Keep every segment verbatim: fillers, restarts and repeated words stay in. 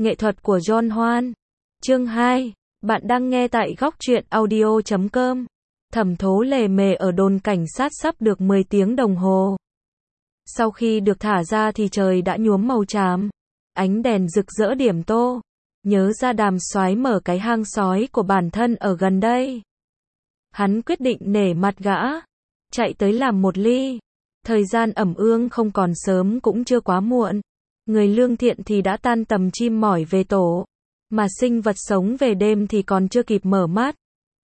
Nghệ thuật của John Hoan. Chương hai. Bạn đang nghe tại góc truyện audio chấm com. Thẩm Thố lề mề ở đồn cảnh sát sắp được mười tiếng đồng hồ. Sau khi được thả ra thì trời đã nhuốm màu tràm. Ánh đèn rực rỡ điểm tô. Nhớ ra Đàm Soái mở cái hang sói của bản thân ở gần đây. Hắn quyết định nể mặt gã. Chạy tới làm một ly. Thời gian ẩm ương không còn sớm cũng chưa quá muộn. Người lương thiện thì đã tan tầm chim mỏi về tổ. Mà sinh vật sống về đêm thì còn chưa kịp mở mắt.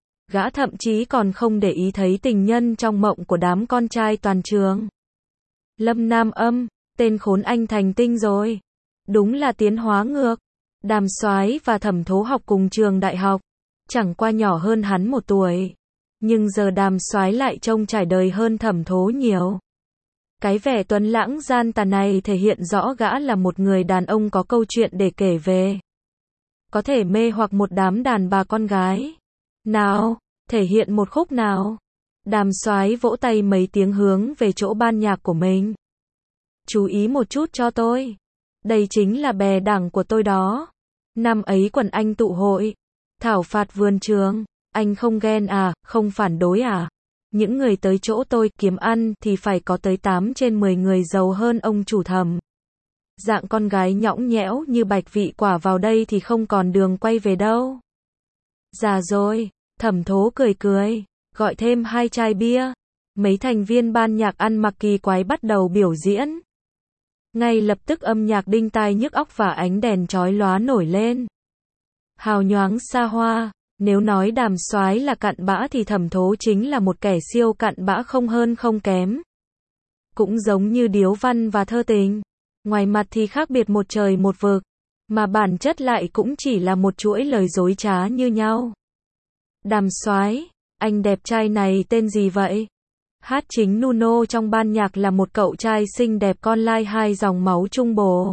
Gã thậm chí còn không để ý thấy tình nhân trong mộng của đám con trai toàn trường. Lâm Nam Âm, tên khốn anh thành tinh rồi. Đúng là tiến hóa ngược. Đàm Soái và Thẩm Thố học cùng trường đại học. Chẳng qua nhỏ hơn hắn một tuổi. Nhưng giờ Đàm Soái lại trông trải đời hơn Thẩm Thố nhiều. Cái vẻ tuấn lãng gian tà này thể hiện rõ gã là một người đàn ông có câu chuyện để kể về. Có thể mê hoặc một đám đàn bà con gái. Nào, thể hiện một khúc nào. Đàm Soái vỗ tay mấy tiếng hướng về chỗ ban nhạc của mình. Chú ý một chút cho tôi. Đây chính là bè đảng của tôi đó. Năm ấy quần anh tụ hội. Thảo phạt vườn trường. Anh không ghen à, không phản đối à? Những người tới chỗ tôi kiếm ăn thì phải có tới tám trên mười người giàu hơn ông chủ Thẩm. Dạng con gái nhõng nhẽo như Bạch Vị Quả vào đây thì không còn đường quay về đâu. Già rồi, Thẩm Thố cười cười, gọi thêm hai chai bia. Mấy thành viên ban nhạc ăn mặc kỳ quái bắt đầu biểu diễn. Ngay lập tức âm nhạc đinh tai nhức óc và ánh đèn chói lóa nổi lên. Hào nhoáng xa hoa. Nếu nói Đàm Soái là cặn bã thì Thẩm Thố chính là một kẻ siêu cặn bã không hơn không kém. Cũng giống như điếu văn và thơ tình. Ngoài mặt thì khác biệt một trời một vực. Mà bản chất lại cũng chỉ là một chuỗi lời dối trá như nhau. Đàm Soái, anh đẹp trai này tên gì vậy? Hát chính Nuno trong ban nhạc là một cậu trai xinh đẹp con lai hai dòng máu Trung Bồ.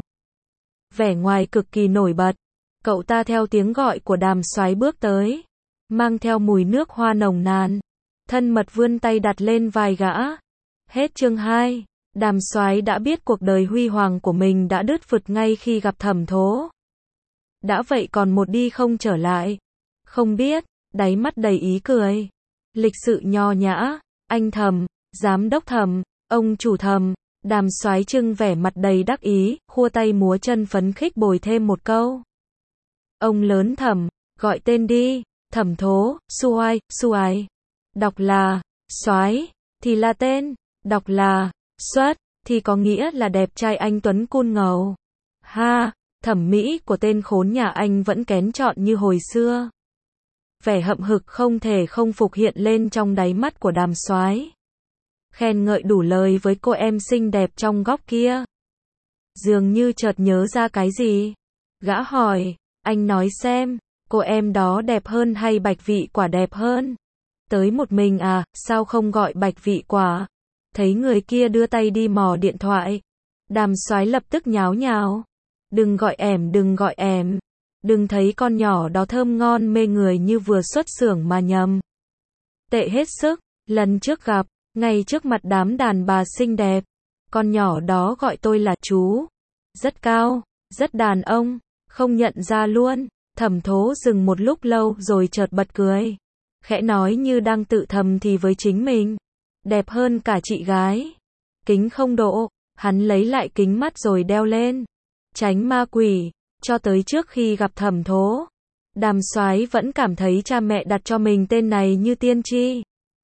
Vẻ ngoài cực kỳ nổi bật. Cậu ta theo tiếng gọi của Đàm Soái bước tới, mang theo mùi nước hoa nồng nàn, thân mật vươn tay đặt lên vai gã. Hết chương hai, Đàm Soái đã biết cuộc đời huy hoàng của mình đã đứt phụt ngay khi gặp Thẩm Thố. Đã vậy còn một đi không trở lại. Không biết, đáy mắt đầy ý cười. Lịch sự nho nhã, anh Thẩm, giám đốc Thẩm, ông chủ Thẩm. Đàm Soái trưng vẻ mặt đầy đắc ý, khua tay múa chân phấn khích bồi thêm một câu. Ông lớn Thẩm, gọi tên đi. Thẩm Thố, Suai, Suai. Đọc là Soái thì là tên, đọc là Xuất thì có nghĩa là đẹp trai anh tuấn cun ngầu. Ha, thẩm mỹ của tên khốn nhà anh vẫn kén chọn như hồi xưa. Vẻ hậm hực không thể không phục hiện lên trong đáy mắt của Đàm Soái. Khen ngợi đủ lời với cô em xinh đẹp trong góc kia. Dường như chợt nhớ ra cái gì. Gã hỏi. Anh nói xem, cô em đó đẹp hơn hay Bạch Vị Quả đẹp hơn? Tới một mình à, sao không gọi Bạch Vị Quả? Thấy người kia đưa tay đi mò điện thoại. Đàm Soái lập tức nháo nhào. Đừng gọi em, đừng gọi em. Đừng thấy con nhỏ đó thơm ngon mê người như vừa xuất xưởng mà nhầm. Tệ hết sức, lần trước gặp, ngay trước mặt đám đàn bà xinh đẹp. Con nhỏ đó gọi tôi là chú. Rất cao, rất đàn ông. Không nhận ra luôn. Thẩm Thố dừng một lúc lâu rồi chợt bật cười. Khẽ nói như đang tự thầm thì với chính mình. Đẹp hơn cả chị gái. Kính không độ. Hắn lấy lại kính mắt rồi đeo lên. Tránh ma quỷ. Cho tới trước khi gặp Thẩm Thố, Đàm Soái vẫn cảm thấy cha mẹ đặt cho mình tên này như tiên tri.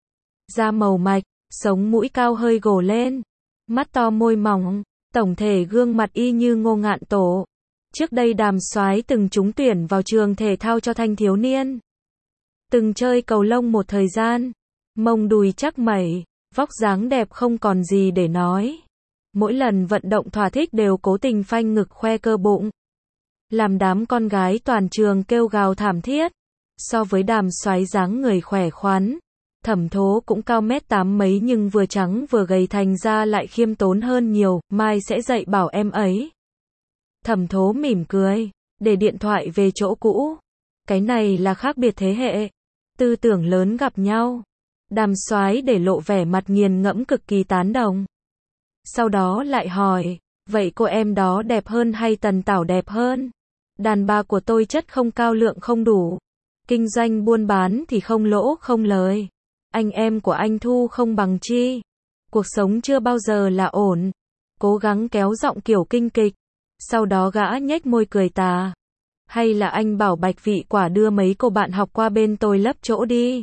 Da màu mạch, sống mũi cao hơi gồ lên. Mắt to môi mỏng. Tổng thể gương mặt y như Ngô Ngạn Tổ. Trước đây Đàm Soái từng trúng tuyển vào trường thể thao cho thanh thiếu niên. Từng chơi cầu lông một thời gian. Mông đùi chắc mẩy, vóc dáng đẹp không còn gì để nói. Mỗi lần vận động thỏa thích đều cố tình phanh ngực khoe cơ bụng. Làm đám con gái toàn trường kêu gào thảm thiết. So với Đàm Soái dáng người khỏe khoắn, Thẩm Thố cũng cao mét tám mấy nhưng vừa trắng vừa gầy thành ra lại khiêm tốn hơn nhiều, mai sẽ dạy bảo em ấy. Thẩm Thố mỉm cười, để điện thoại về chỗ cũ. Cái này là khác biệt thế hệ. Tư tưởng lớn gặp nhau. Đàm Soái để lộ vẻ mặt nghiền ngẫm cực kỳ tán đồng. Sau đó lại hỏi, vậy cô em đó đẹp hơn hay Tần Tảo đẹp hơn? Đàn bà của tôi chất không cao lượng không đủ. Kinh doanh buôn bán thì không lỗ không lời. Anh em của anh thu không bằng chi. Cuộc sống chưa bao giờ là ổn. Cố gắng kéo giọng kiểu kinh kịch. Sau đó gã nhếch môi cười tà. Hay là anh bảo Bạch Vị Quả đưa mấy cô bạn học qua bên tôi lấp chỗ đi.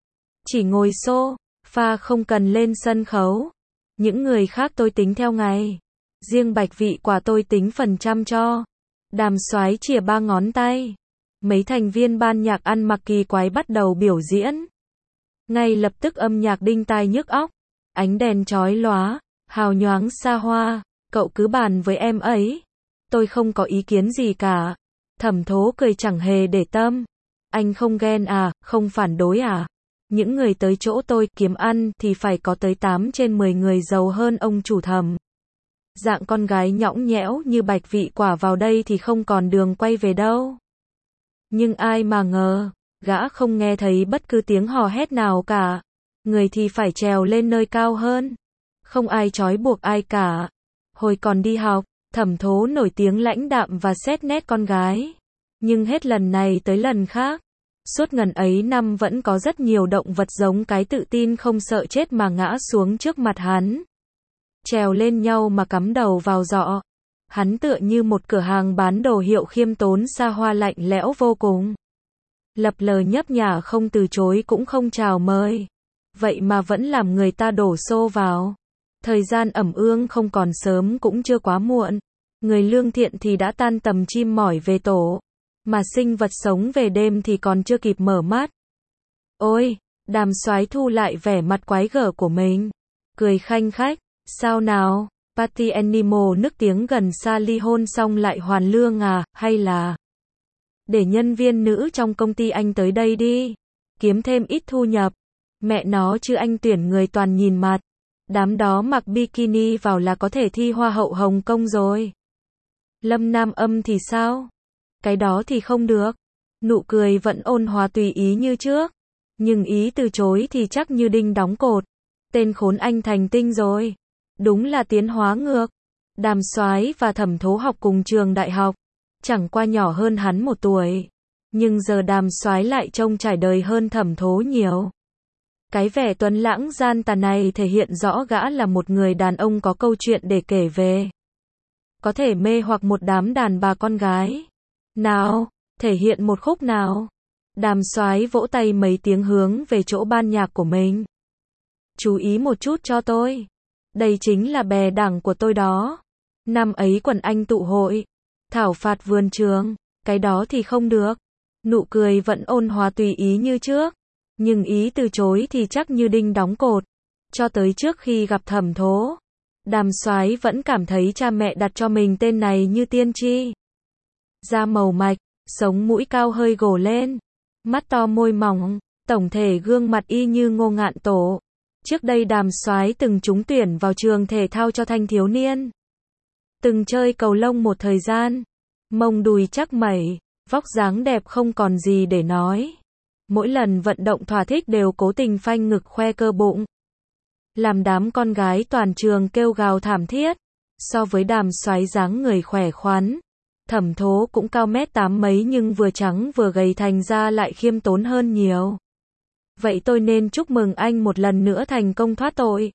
Chỉ ngồi xô, pha không cần lên sân khấu. Những người khác tôi tính theo ngày. Riêng Bạch Vị Quả tôi tính phần trăm cho. Đàm Soái chìa ba ngón tay. Mấy thành viên ban nhạc ăn mặc kỳ quái bắt đầu biểu diễn. Ngay lập tức âm nhạc đinh tai nhức óc. Ánh đèn chói lóa, hào nhoáng xa hoa. Cậu cứ bàn với em ấy. Tôi không có ý kiến gì cả. Thẩm Thố cười chẳng hề để tâm. Anh không ghen à, không phản đối à? Những người tới chỗ tôi kiếm ăn thì phải có tới tám trên mười người giàu hơn ông chủ Thẩm. Dạng con gái nhõng nhẽo như Bạch Vị Quả vào đây thì không còn đường quay về đâu. Nhưng ai mà ngờ, gã không nghe thấy bất cứ tiếng hò hét nào cả. Người thì phải trèo lên nơi cao hơn. Không ai trói buộc ai cả. Hồi còn đi học, Thẩm Thố nổi tiếng lãnh đạm và xét nét con gái. Nhưng hết lần này tới lần khác. Suốt ngần ấy năm vẫn có rất nhiều động vật giống cái tự tin không sợ chết mà ngã xuống trước mặt hắn. Trèo lên nhau mà cắm đầu vào giọ. Hắn tựa như một cửa hàng bán đồ hiệu khiêm tốn xa hoa lạnh lẽo vô cùng. Lập lờ nhấp nhả không từ chối cũng không chào mời. Vậy mà vẫn làm người ta đổ xô vào. Thời gian ẩm ương không còn sớm cũng chưa quá muộn. Người lương thiện thì đã tan tầm chim mỏi về tổ. Mà sinh vật sống về đêm thì còn chưa kịp mở mắt. Ôi, Đàm Soái thu lại vẻ mặt quái gở của mình. Cười khanh khách, sao nào, Party Animal nức tiếng gần xa ly hôn xong lại hoàn lương à, hay là để nhân viên nữ trong công ty anh tới đây đi, kiếm thêm ít thu nhập. Mẹ nó chứ anh tuyển người toàn nhìn mặt. Đám đó mặc bikini vào là có thể thi Hoa hậu Hồng Kông rồi. Lâm Nam Âm thì sao? Cái đó thì không được. Nụ cười vẫn ôn hòa tùy ý như trước. Nhưng ý từ chối thì chắc như đinh đóng cột. Tên khốn anh thành tinh rồi. Đúng là tiến hóa ngược. Đàm Soái và Thẩm Thố học cùng trường đại học. Chẳng qua nhỏ hơn hắn một tuổi. Nhưng giờ Đàm Soái lại trông trải đời hơn Thẩm Thố nhiều. Cái vẻ tuấn lãng gian tà này thể hiện rõ gã là một người đàn ông có câu chuyện để kể về. Có thể mê hoặc một đám đàn bà con gái. Nào, thể hiện một khúc nào. Đàm Soái vỗ tay mấy tiếng hướng về chỗ ban nhạc của mình. Chú ý một chút cho tôi. Đây chính là bè đảng của tôi đó. Năm ấy quần anh tụ hội. Thảo phạt vườn trường. Cái đó thì không được. Nụ cười vẫn ôn hòa tùy ý như trước. Nhưng ý từ chối thì chắc như đinh đóng cột. Cho tới trước khi gặp Thẩm Thố, Đàm Soái vẫn cảm thấy cha mẹ đặt cho mình tên này như tiên tri. Da màu mạch, sống mũi cao hơi gồ lên, mắt to môi mỏng, tổng thể gương mặt y như Ngô Ngạn Tổ. Trước đây Đàm Soái từng trúng tuyển vào trường thể thao cho thanh thiếu niên. Từng chơi cầu lông một thời gian. Mông đùi chắc mẩy, vóc dáng đẹp không còn gì để nói. Mỗi lần vận động thỏa thích đều cố tình phanh ngực khoe cơ bụng. Làm đám con gái toàn trường kêu gào thảm thiết. So với Đàm Soái dáng người khỏe khoắn, Thẩm Thố cũng cao mét tám mấy nhưng vừa trắng vừa gầy thành ra lại khiêm tốn hơn nhiều. Vậy tôi nên chúc mừng anh một lần nữa thành công thoát tội?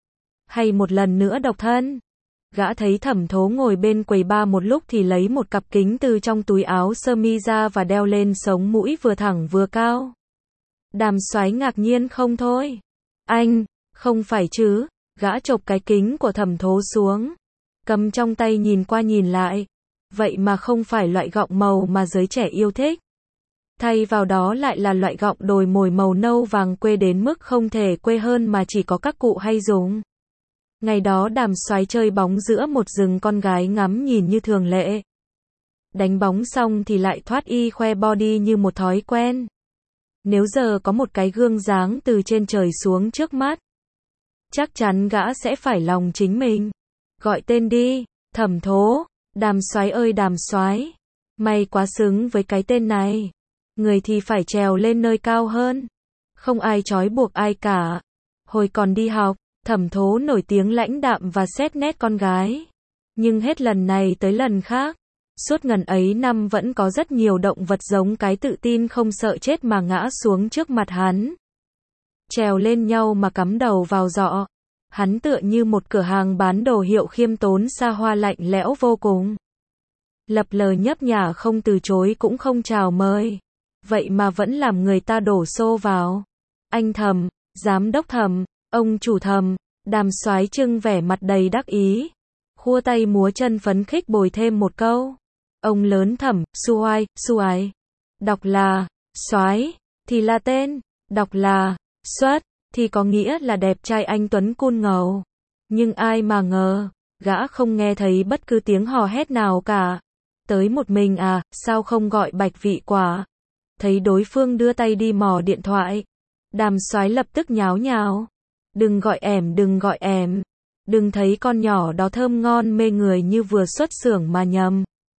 Hay một lần nữa độc thân? Gã thấy Thẩm Thố ngồi bên quầy bar một lúc thì lấy một cặp kính từ trong túi áo sơ mi ra và đeo lên sống mũi vừa thẳng vừa cao. Đàm Soái ngạc nhiên không thôi. Anh, không phải chứ? Gã chộp cái kính của Thẩm Thố xuống, cầm trong tay nhìn qua nhìn lại. Vậy mà không phải loại gọng màu mà giới trẻ yêu thích. Thay vào đó lại là loại gọng đồi mồi màu nâu vàng quê đến mức không thể quê hơn mà chỉ có các cụ hay dùng. Ngày đó Đàm Soái chơi bóng giữa một rừng con gái ngắm nhìn như thường lệ. Đánh bóng xong thì lại thoát y khoe body như một thói quen. Nếu giờ có một cái gương dáng từ trên trời xuống trước mắt, chắc chắn gã sẽ phải lòng chính mình. Gọi tên đi, Thẩm Thố. Đàm Soái ơi Đàm Soái, mày quá xứng với cái tên này. Người thì phải trèo lên nơi cao hơn. Không ai trói buộc ai cả. Hồi còn đi học, Thẩm Thố nổi tiếng lãnh đạm và xét nét con gái. Nhưng hết lần này tới lần khác, Suốt ngần ấy năm vẫn có rất nhiều động vật giống cái tự tin không sợ chết mà ngã xuống trước mặt hắn. Trèo lên nhau mà cắm đầu vào giọ. Hắn tựa như một cửa hàng bán đồ hiệu khiêm tốn xa hoa lạnh lẽo vô cùng. Lập lờ nhấp nhả không từ chối cũng không chào mời. Vậy mà vẫn làm người ta đổ xô vào. Anh Thẩm, giám đốc Thẩm, ông chủ Thẩm, Đàm Soái trưng vẻ mặt đầy đắc ý. Khua tay múa chân phấn khích bồi thêm một câu. Ông lớn Thẩm, Suai, Suai. Đọc là, Soái, thì là tên. Đọc là, Xuất, thì có nghĩa là đẹp trai anh tuấn cun ngầu. Nhưng ai mà ngờ, gã không nghe thấy bất cứ tiếng hò hét nào cả. Tới một mình à, sao không gọi Bạch Vị Quả? Thấy đối phương đưa tay đi mò điện thoại. Đàm Soái lập tức nháo nhào. Đừng gọi em, đừng gọi em. Đừng thấy con nhỏ đó thơm ngon mê người như vừa xuất xưởng mà nhầm.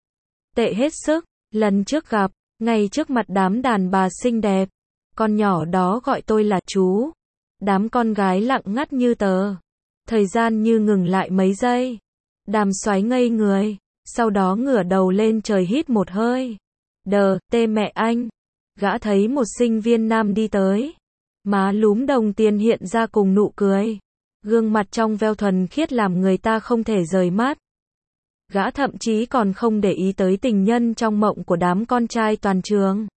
Tệ hết sức, lần trước gặp, ngay trước mặt đám đàn bà xinh đẹp. Con nhỏ đó gọi tôi là chú. Đám con gái lặng ngắt như tờ. Thời gian như ngừng lại mấy giây. Đàm Soái ngây người, sau đó ngửa đầu lên trời hít một hơi. Đờ, tê mẹ anh. Gã thấy một sinh viên nam đi tới. Má lúm đồng tiền hiện ra cùng nụ cười. Gương mặt trong veo thuần khiết làm người ta không thể rời mắt. Gã thậm chí còn không để ý tới tình nhân trong mộng của đám con trai toàn trường.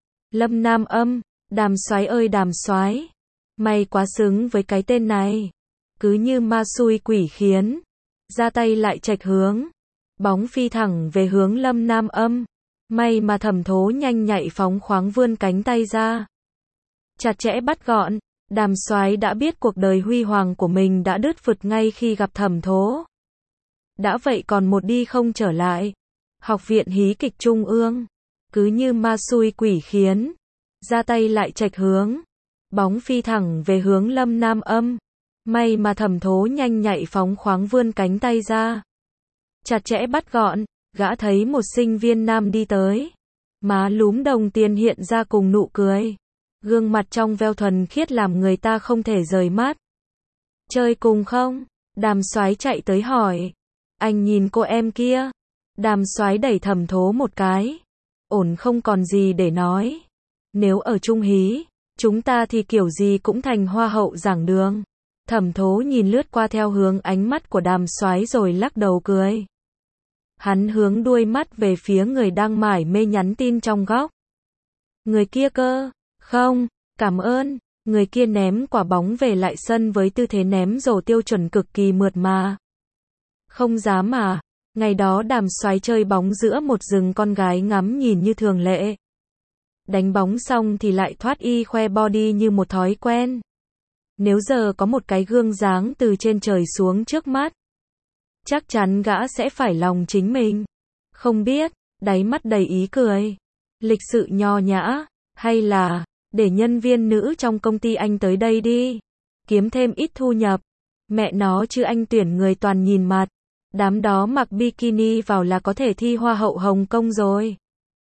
Lâm Nam Âm, Đàm Soái ơi Đàm Soái, mày quá xứng với cái tên này. Cứ như ma xui quỷ khiến. Ra tay lại chệch hướng. Bóng phi thẳng về hướng Lâm Nam Âm. May mà Thẩm Thố nhanh nhạy phóng khoáng vươn cánh tay ra. Chặt chẽ bắt gọn. Đàm Soái đã biết cuộc đời huy hoàng của mình đã đứt phụt ngay khi gặp Thẩm Thố. Đã vậy còn một đi không trở lại. Học viện hí kịch Trung ương. Cứ như ma xui quỷ khiến. Ra tay lại chệch hướng. Bóng phi thẳng về hướng Lâm Nam Âm. May mà Thẩm Thố nhanh nhạy phóng khoáng vươn cánh tay ra. Chặt chẽ bắt gọn. Gã thấy một sinh viên nam đi tới. Má lúm đồng tiền hiện ra cùng nụ cười. Gương mặt trong veo thuần khiết làm người ta không thể rời mắt. Chơi cùng không? Đàm Soái chạy tới hỏi. Anh nhìn cô em kia. Đàm Soái đẩy Thẩm Thố một cái. Ổn không còn gì để nói. Nếu ở chung hí, chúng ta thì kiểu gì cũng thành hoa hậu giảng đường. Thẩm Thố nhìn lướt qua theo hướng ánh mắt của Đàm Soái rồi lắc đầu cười. Hắn hướng đuôi mắt về phía người đang mải mê nhắn tin trong góc. Người kia cơ? Không, cảm ơn. Người kia ném quả bóng về lại sân với tư thế ném rổ tiêu chuẩn cực kỳ mượt mà. Không dám à? Ngày đó Đàm Soái chơi bóng giữa một rừng con gái ngắm nhìn như thường lệ. Đánh bóng xong thì lại thoát y khoe body như một thói quen. Nếu giờ có một cái gương giáng từ trên trời xuống trước mắt, chắc chắn gã sẽ phải lòng chính mình. Không biết, đáy mắt đầy ý cười. Lịch sự nho nhã, hay là, để nhân viên nữ trong công ty anh tới đây đi. Kiếm thêm ít thu nhập. Mẹ nó chứ anh tuyển người toàn nhìn mặt. Đám đó mặc bikini vào là có thể thi Hoa hậu Hồng Kông rồi.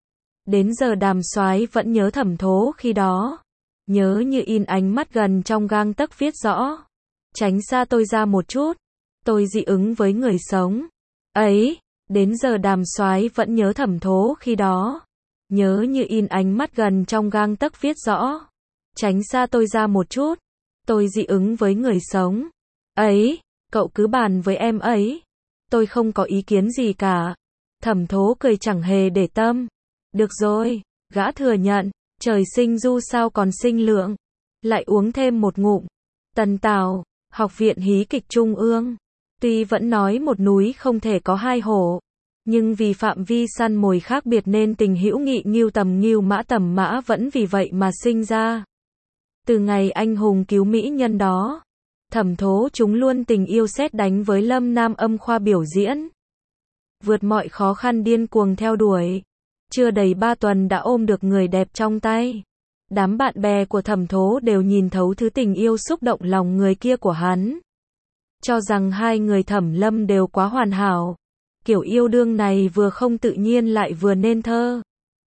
Đến giờ Đàm Soái vẫn nhớ Thẩm Thố khi đó. Nhớ như in ánh mắt gần trong gang tấc viết rõ. Tránh xa tôi ra một chút. Tôi dị ứng với người sống. Ấy, đến giờ Đàm Soái vẫn nhớ Thẩm Thố khi đó. Nhớ như in ánh mắt gần trong gang tấc viết rõ. Tránh xa tôi ra một chút. Tôi dị ứng với người sống. Ấy, cậu cứ bàn với em ấy. Tôi không có ý kiến gì cả. Thẩm Thố cười chẳng hề để tâm. Được rồi, gã thừa nhận. Trời sinh du sao còn sinh lượng. Lại uống thêm một ngụm. Tần Tào, Học viện hí kịch Trung ương. Tuy vẫn nói một núi không thể có hai hổ. Nhưng vì phạm vi săn mồi khác biệt nên tình hữu nghị Ngưu Tầm Ngưu Mã Tầm Mã vẫn vì vậy mà sinh ra. Từ ngày anh hùng cứu mỹ nhân đó, Thẩm Thố chúng luôn tình yêu sét đánh với Lâm Nam Âm khoa biểu diễn. Vượt mọi khó khăn điên cuồng theo đuổi. Chưa đầy ba tuần đã ôm được người đẹp trong tay. Đám bạn bè của Thẩm Thố đều nhìn thấu thứ tình yêu xúc động lòng người kia của hắn. Cho rằng hai người Thẩm Lâm đều quá hoàn hảo. Kiểu yêu đương này vừa không tự nhiên lại vừa nên thơ.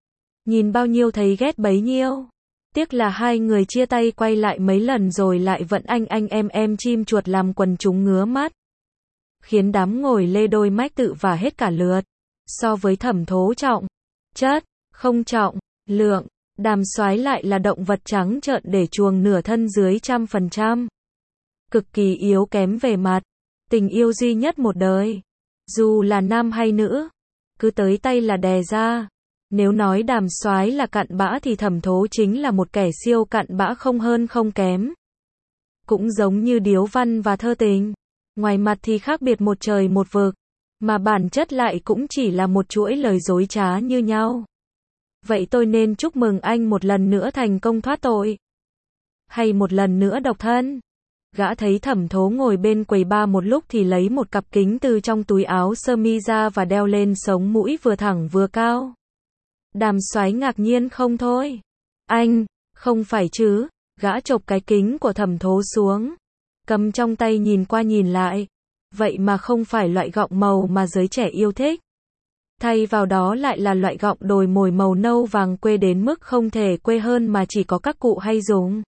Nhìn bao nhiêu thấy ghét bấy nhiêu. Tiếc là hai người chia tay quay lại mấy lần rồi lại vẫn anh anh em em chim chuột làm quần chúng ngứa mắt. Khiến đám ngồi lê đôi mách tự vả hết cả lượt. So với Thẩm Thố trọng, chất, không trọng, lượng, Đàm Soái lại là động vật trắng trợn để chuồng nửa thân dưới trăm phần trăm. Cực kỳ yếu kém về mặt tình yêu duy nhất một đời. Dù là nam hay nữ, cứ tới tay là đè ra. Nếu nói Đàm Soái là cặn bã thì Thẩm Thố chính là một kẻ siêu cặn bã không hơn không kém. Cũng giống như điếu văn và thơ tình. Ngoài mặt thì khác biệt một trời một vực, mà bản chất lại cũng chỉ là một chuỗi lời dối trá như nhau. Vậy tôi nên chúc mừng anh một lần nữa thành công thoát tội? Hay một lần nữa độc thân? Gã thấy Thẩm Thố ngồi bên quầy bar một lúc thì lấy một cặp kính từ trong túi áo sơ mi ra và đeo lên sống mũi vừa thẳng vừa cao. Đàm Soái ngạc nhiên không thôi. Anh, không phải chứ? Gã chộp cái kính của Thẩm Thố xuống, cầm trong tay nhìn qua nhìn lại. Vậy mà không phải loại gọng màu mà giới trẻ yêu thích. Thay vào đó lại là loại gọng đồi mồi màu nâu vàng quê đến mức không thể quê hơn mà chỉ có các cụ hay dùng.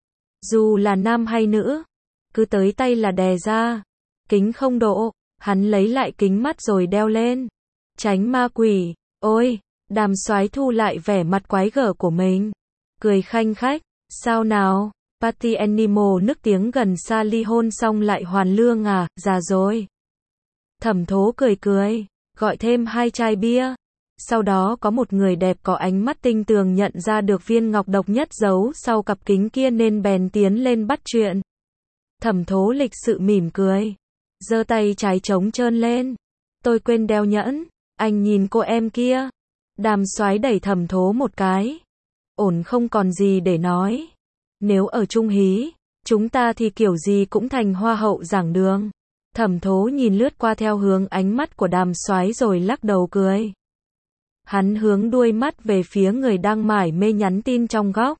Dù là nam hay nữ, cứ tới tay là đè ra. Kính không độ, hắn lấy lại kính mắt rồi đeo lên. Tránh ma quỷ. Ôi, Đàm Soái thu lại vẻ mặt quái gở của mình, cười khanh khách. Sao nào? Party Animal nức tiếng gần xa ly hôn xong lại hoàn lương à, già rồi. Thẩm Thố cười cười, gọi thêm hai chai bia. Sau đó có một người đẹp có ánh mắt tinh tường nhận ra được viên ngọc độc nhất giấu sau cặp kính kia nên bèn tiến lên bắt chuyện. Thẩm Thố lịch sự mỉm cười, giơ tay trái trống trơn lên. Tôi quên đeo nhẫn, anh nhìn cô em kia. Đàm Soái đẩy Thẩm Thố một cái. Ổn không còn gì để nói. Nếu ở chung hí, chúng ta thì kiểu gì cũng thành hoa hậu giảng đường. Thẩm Thố nhìn lướt qua theo hướng ánh mắt của Đàm Soái rồi lắc đầu cười. Hắn hướng đuôi mắt về phía người đang mải mê nhắn tin trong góc.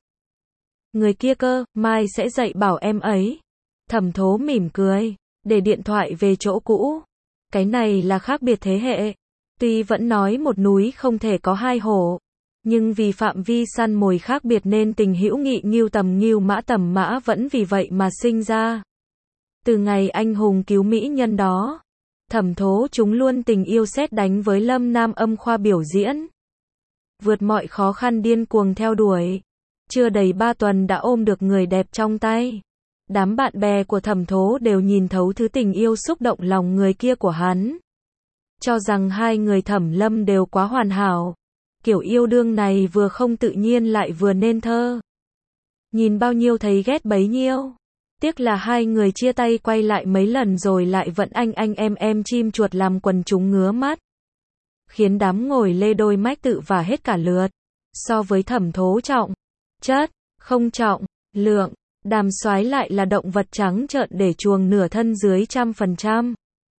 Người kia cơ, mai sẽ dạy bảo em ấy. Thẩm Thố mỉm cười, để điện thoại về chỗ cũ. Cái này là khác biệt thế hệ. Tuy vẫn nói một núi không thể có hai hổ, nhưng vì phạm vi săn mồi khác biệt nên tình hữu nghị ngưu tầm ngưu mã tầm mã vẫn vì vậy mà sinh ra. Từ ngày anh hùng cứu mỹ nhân đó, Thẩm Thố chúng luôn tình yêu sét đánh với Lâm Nam Âm khoa biểu diễn. Vượt mọi khó khăn điên cuồng theo đuổi. Chưa đầy ba tuần đã ôm được người đẹp trong tay. Đám bạn bè của Thẩm Thố đều nhìn thấu thứ tình yêu xúc động lòng người kia của hắn. Cho rằng hai người Thẩm Lâm đều quá hoàn hảo. Kiểu yêu đương này vừa không tự nhiên lại vừa nên thơ. Nhìn bao nhiêu thấy ghét bấy nhiêu. Tiếc là hai người chia tay quay lại mấy lần rồi lại vẫn anh anh em em chim chuột làm quần chúng ngứa mắt. Khiến đám ngồi lê đôi mách tự vả hết cả lượt. So với Thẩm Thố trọng, chất, không trọng, lượng, Đàm Soái lại là động vật trắng trợn để chuồng nửa thân dưới trăm phần trăm.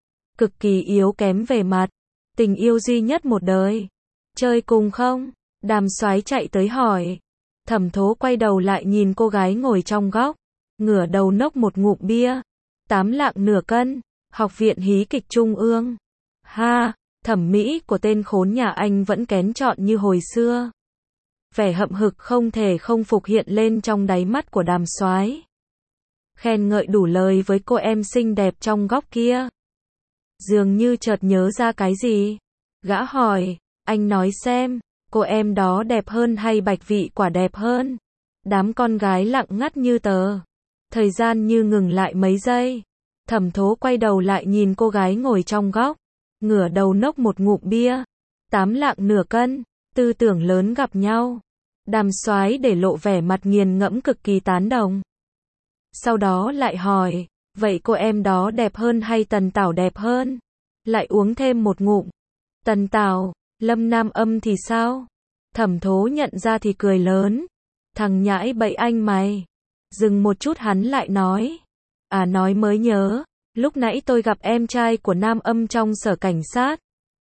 Cực kỳ yếu kém về mặt tình yêu duy nhất một đời. Chơi cùng không? Đàm Soái chạy tới hỏi. Thẩm Thố quay đầu lại nhìn cô gái ngồi trong góc, ngửa đầu nốc một ngụm bia. Tám lạng nửa cân, Học viện hí kịch Trung ương. Ha, thẩm mỹ của tên khốn nhà anh vẫn kén chọn như hồi xưa. Vẻ hậm hực không thể không phục hiện lên trong đáy mắt của Đàm Soái. Khen ngợi đủ lời với cô em xinh đẹp trong góc kia. Dường như chợt nhớ ra cái gì. Gã hỏi, anh nói xem, cô em đó đẹp hơn hay Bạch Vị Quả đẹp hơn? Đám con gái lặng ngắt như tờ. Thời gian như ngừng lại mấy giây. Thẩm Thố quay đầu lại nhìn cô gái ngồi trong góc, ngửa đầu nốc một ngụm bia. Tám lạng nửa cân, tư tưởng lớn gặp nhau. Đàm Soái để lộ vẻ mặt nghiền ngẫm cực kỳ tán đồng. Sau đó lại hỏi, vậy cô em đó đẹp hơn hay Tần Tảo đẹp hơn? Lại uống thêm một ngụm. Tần Tảo, Lâm Nam Âm thì sao? Thẩm Thố nhận ra thì cười lớn. Thằng nhãi bậy anh mày. Dừng một chút hắn lại nói. À nói mới nhớ, lúc nãy tôi gặp em trai của Nam Âm trong sở cảnh sát.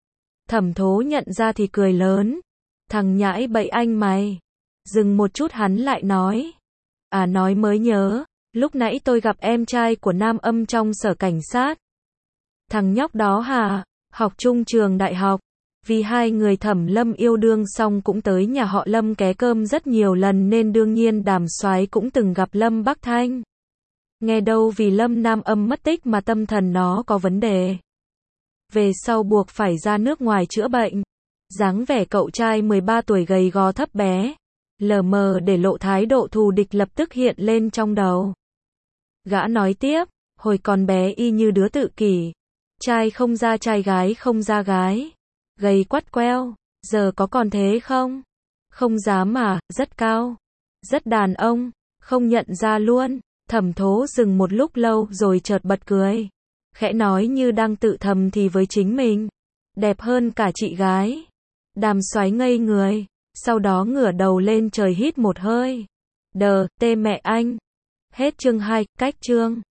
Thẩm Thố nhận ra thì cười lớn. Thằng nhãi bậy anh mày. Dừng một chút hắn lại nói. À nói mới nhớ, lúc nãy tôi gặp em trai của Nam Âm trong sở cảnh sát. Thằng nhóc đó hả? Học chung trường đại học. Vì hai người Thẩm Lâm yêu đương xong cũng tới nhà họ Lâm ké cơm rất nhiều lần nên đương nhiên Đàm Soái cũng từng gặp Lâm Bắc Thanh. Nghe đâu vì Lâm Nam Âm mất tích mà tâm thần nó có vấn đề. về sau buộc phải ra nước ngoài chữa bệnh. Dáng vẻ cậu trai mười ba tuổi gầy gò thấp bé, lờ mờ để lộ thái độ thù địch lập tức hiện lên trong đầu. Gã nói tiếp, hồi còn bé y như đứa tự kỷ. Trai không ra trai gái không ra gái. Gầy quắt queo, giờ có còn thế không? Không dám mà, rất cao. Rất đàn ông, không nhận ra luôn. Thẩm Thố dừng một lúc lâu rồi chợt bật cười. Khẽ nói như đang tự thầm thì với chính mình. Đẹp hơn cả chị gái. Đàm Soái ngây người, sau đó ngửa đầu lên trời hít một hơi. Đờ, tê mẹ anh. Hết chương hai, cách chương.